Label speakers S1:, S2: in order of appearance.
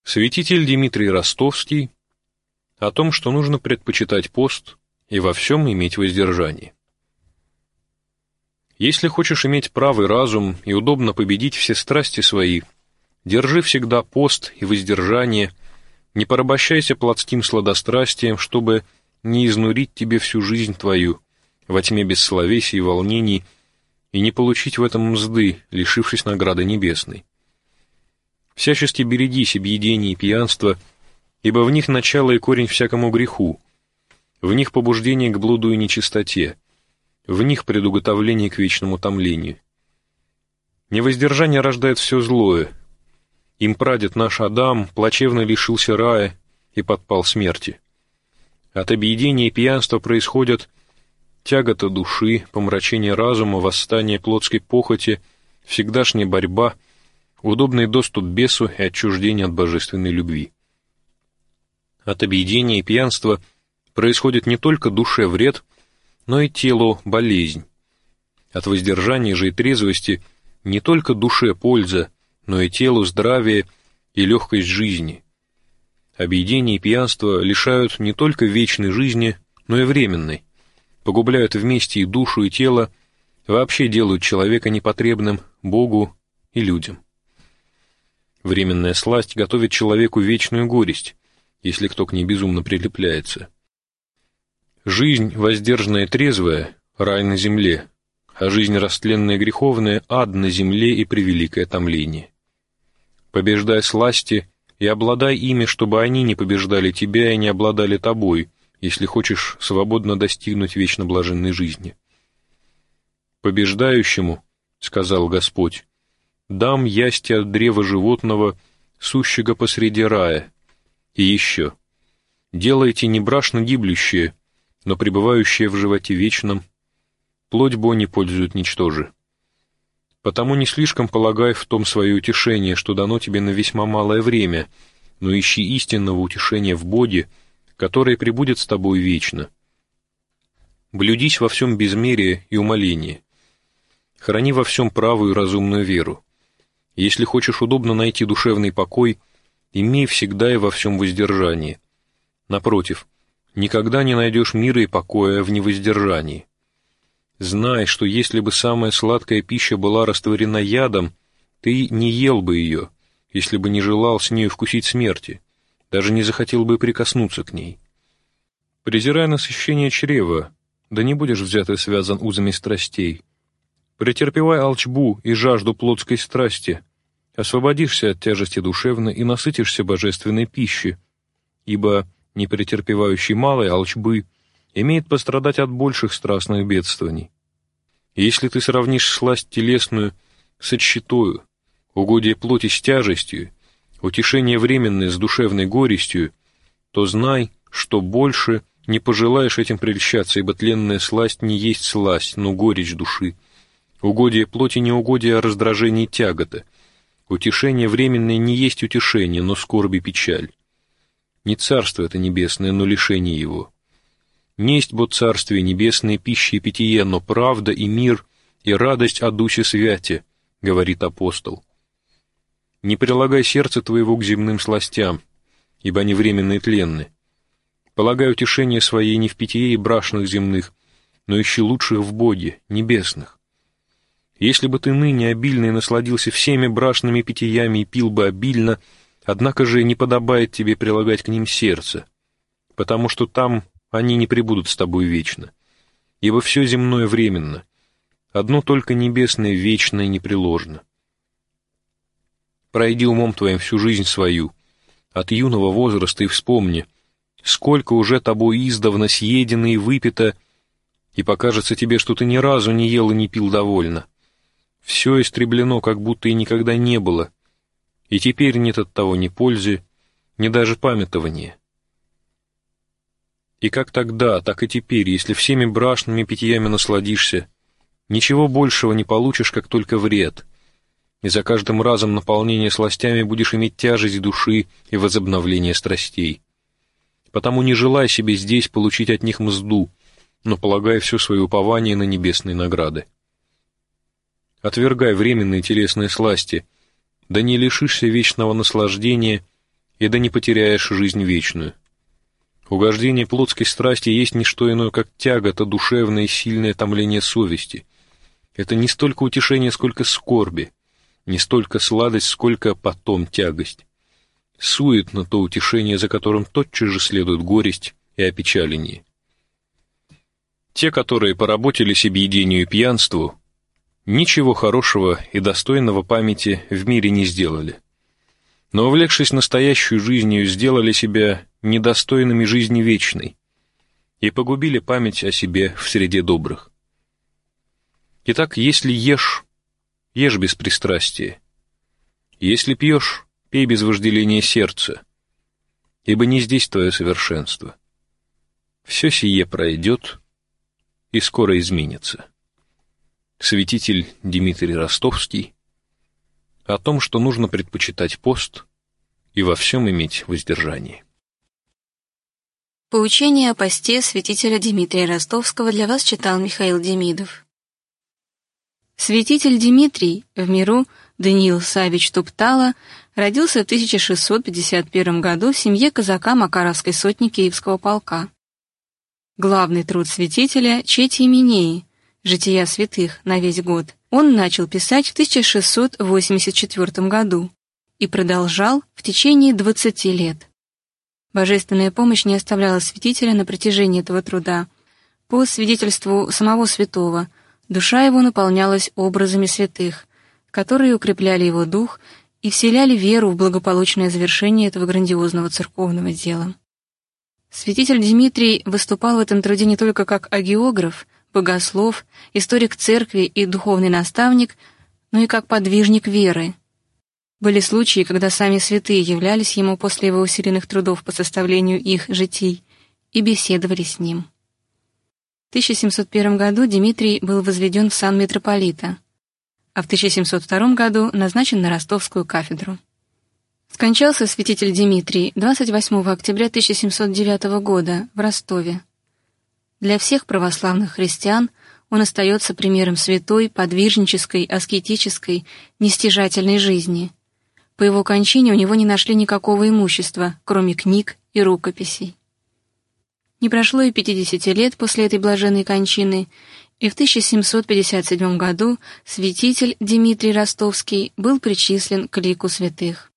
S1: Святитель Дмитрий Ростовский о том, что нужно предпочитать пост и во всем иметь воздержание. Если хочешь иметь правый разум и удобно победить все страсти свои, держи всегда пост и воздержание, не порабощайся плотским сладострастием, чтобы не изнурить тебе всю жизнь твою во тьме бессловесия и волнений и не получить в этом мзды, лишившись награды небесной. Всячески берегись объедения и пьянства, ибо в них начало и корень всякому греху, в них побуждение к блуду и нечистоте, в них предуготовление к вечному томлению. Невоздержание рождает все злое. Им прадед наш Адам плачевно лишился рая и подпал смерти. От объедения и пьянства происходят тягота души, помрачение разума, восстание плотской похоти, всегдашняя борьба, удобный доступ к бесу и отчуждение от божественной любви. От объедения и пьянства происходит не только душе вред, но и телу болезнь. От воздержания же и трезвости не только душе польза, но и телу здравие и легкость жизни. Объедение и пьянство лишают не только вечной жизни, но и временной, погубляют вместе и душу, и тело, вообще делают человека непотребным Богу и людям. Временная сласть готовит человеку вечную горесть, если кто к ней безумно прилепляется. Жизнь воздержанная и трезвая — рай на земле, а жизнь растленная и греховная — ад на земле и превеликое томление. Побеждай сласти и обладай ими, чтобы они не побеждали тебя и не обладали тобой, если хочешь свободно достигнуть вечно блаженной жизни. Побеждающему, — сказал Господь, — дам ясти от древа животного, сущего посреди рая. И еще, делайте не брашно гиблющее, но пребывающее в животе вечном, плоть бо не пользует ничтоже. Потому не слишком полагай в том свое утешение, что дано тебе на весьма малое время, но ищи истинного утешения в Боге, которое пребудет с тобой вечно. Блюдись во всем безмерие и умоление. Храни во всем правую и разумную веру. Если хочешь удобно найти душевный покой, имей всегда и во всем воздержание. Напротив, никогда не найдешь мира и покоя в невоздержании. Знай, что если бы самая сладкая пища была растворена ядом, ты не ел бы ее, если бы не желал с нею вкусить смерти, даже не захотел бы прикоснуться к ней. Презирай насыщение чрева, да не будешь взят и связан узами страстей. Претерпевай алчбу и жажду плотской страсти, освободишься от тяжести душевной и насытишься божественной пищи, ибо не претерпевающий малой алчбы имеет пострадать от больших страстных бедствований. И если ты сравнишь сласть телесную с отщетою, угодие плоти с тяжестью, утешение временное с душевной горестью, то знай, что больше не пожелаешь этим прельщаться, ибо тленная сласть не есть сласть, но горечь души. Угодие плоти не угодие, а раздражение тягота. Утешение временное не есть утешение, но скорбь и печаль. Не царство это небесное, но лишение его. Несть бо царствие небесное, пища и питье, но правда и мир, и радость о Дусе Святе, говорит апостол. Не прилагай сердце твоего к земным сластям, ибо они временные и тленны. Полагай утешение свое не в питье и брашных земных, но ищи лучших в Боге, небесных. Если бы ты ныне обильно и насладился всеми брашными питьями и пил бы обильно, однако же не подобает тебе прилагать к ним сердце, потому что там они не пребудут с тобой вечно, ибо все земное временно, одно только небесное вечно и непреложно. Пройди умом твоим всю жизнь свою, от юного возраста и вспомни, сколько уже тобой издавна съедено и выпито, и покажется тебе, что ты ни разу не ел и не пил довольно. Все истреблено, как будто и никогда не было, и теперь нет от того ни пользы, ни даже памятования. И как тогда, так и теперь, если всеми брашными питьями насладишься, ничего большего не получишь, как только вред, и за каждым разом наполнения сластями будешь иметь тяжесть души и возобновление страстей. Потому не желай себе здесь получить от них мзду, но полагай все свое упование на небесные награды. Отвергай временные телесные сласти, да не лишишься вечного наслаждения и да не потеряешь жизнь вечную. Угождение плотской страсти есть не что иное, как тягота, душевное и сильное томление совести. Это не столько утешение, сколько скорби, не столько сладость, сколько потом тягость. Суетно то утешение, за которым тотчас же следует горесть и опечаление. Те, которые поработились объедению и пьянству, ничего хорошего и достойного памяти в мире не сделали. Но, увлекшись настоящей жизнью, сделали себя недостойными жизни вечной и погубили память о себе в среде добрых. Итак, если ешь, ешь без пристрастия. Если пьешь, пей без вожделения сердца, ибо не здесь твое совершенство. Все сие пройдет и скоро изменится. Святитель Дмитрий Ростовский о том, что нужно предпочитать пост и во всем иметь воздержание.
S2: Поучение о посте святителя Дмитрия Ростовского для вас читал Михаил Демидов. Святитель Дмитрий, в миру Даниил Савич Туптала, родился в 1651 году в семье казака Макаровской сотни Киевского полка. Главный труд святителя «Чети Именеи», «Жития святых» на весь год, он начал писать в 1684 году и продолжал в течение 20 лет. Божественная помощь не оставляла святителя на протяжении этого труда. По свидетельству самого святого, душа его наполнялась образами святых, которые укрепляли его дух и вселяли веру в благополучное завершение этого грандиозного церковного дела. Святитель Дмитрий выступал в этом труде не только как агеограф, богослов, историк церкви и духовный наставник, но и как подвижник веры. Были случаи, когда сами святые являлись ему после его усиленных трудов по составлению их житий и беседовали с ним. В 1701 году Дмитрий был возведен в сан митрополита, а в 1702 году назначен на Ростовскую кафедру. Скончался святитель Дмитрий 28 октября 1709 года в Ростове. Для всех православных христиан он остается примером святой, подвижнической, аскетической, нестяжательной жизни. По его кончине у него не нашли никакого имущества, кроме книг и рукописей. Не прошло и 50 лет после этой блаженной кончины, и в 1757 году святитель Дмитрий Ростовский был причислен к лику святых.